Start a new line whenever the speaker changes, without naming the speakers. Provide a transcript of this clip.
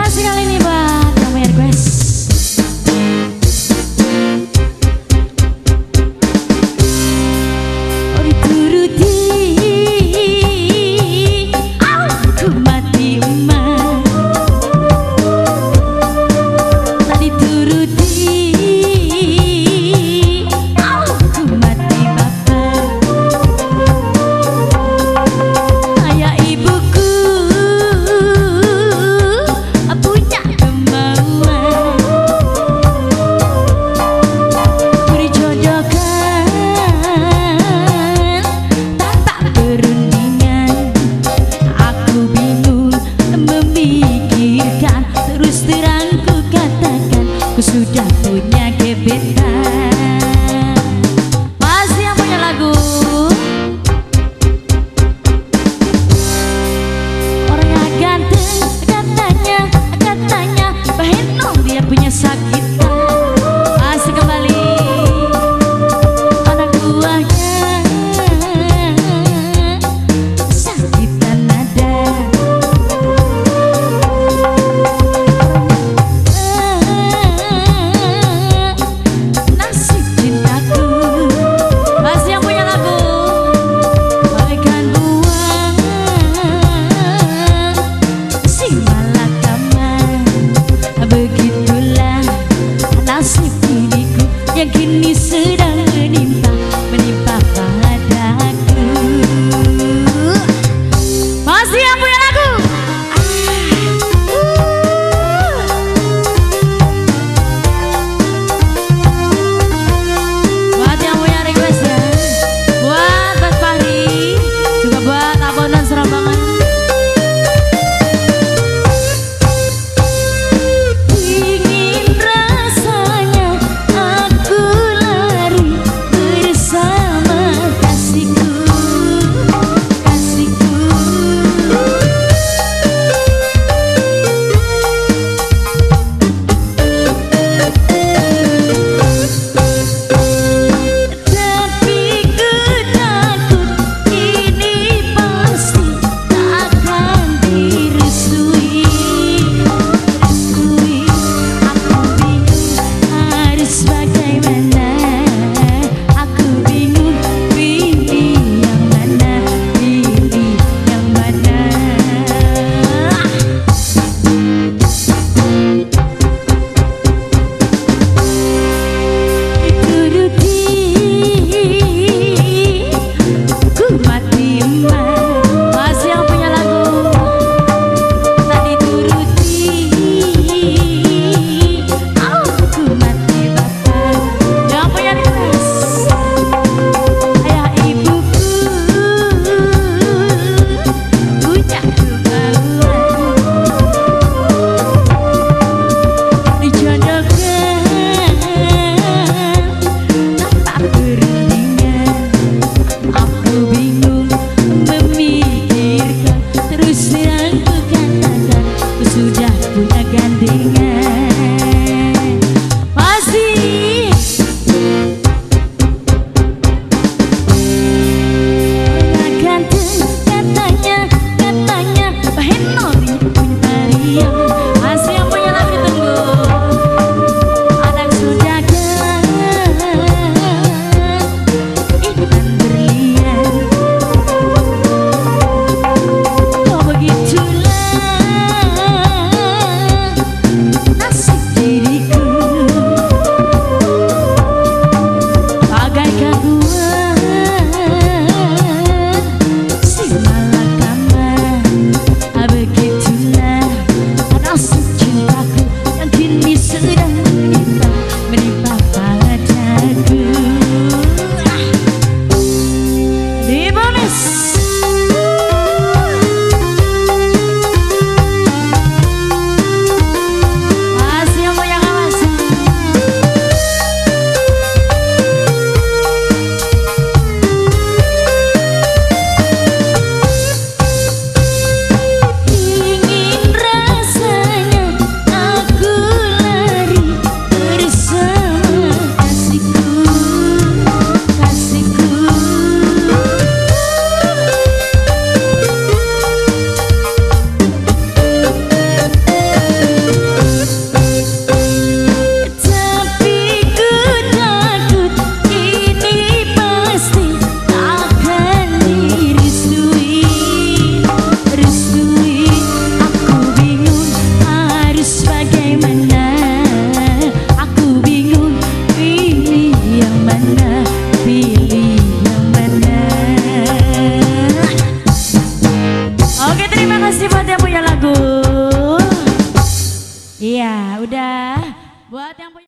kasih kali ini buat kamu yang request. Oh dituruti, aku mati emak. Tak dituruti, aku mati bapak. Ayah ibuku punya kemauan, beri jodohkan tanpa perundingan. Aku bingung memikirkan, terus terang ku katakan, ku sudah punya gebetan. Masih yang punya lagu? Orangnya ganteng, katanya Baheno dia punya sakitan. Masih kembali anak buahnya, sakitan ada. Nasib cintaku. Masih yang punya lagu? Bagaikan buang si malakama. Begitulah nasib diriku yang kini sedang menimpa padaku. Masih yang punya lagu? Buat yang punya request ya, buat Mas Fahri, juga buat abonan Serambangan. Ingin rasanya aku lari bersama kasihku, kasihku. Tapi ku takut ini pasti tak akan direstui. Aku bingung harus bagaimana. Aku bingung pilih yang mana, pilih yang mana. Dituruti, ku mati emak. Masih yang punya lagu? Tak dituruti, aku mati bapak. Yang punya request? Ayah ibuku punya kemauan, dijodohkan tanpa perundingan. Aku bingung memikirkan, terus terang ku katakan, ku sudah punya gandengan.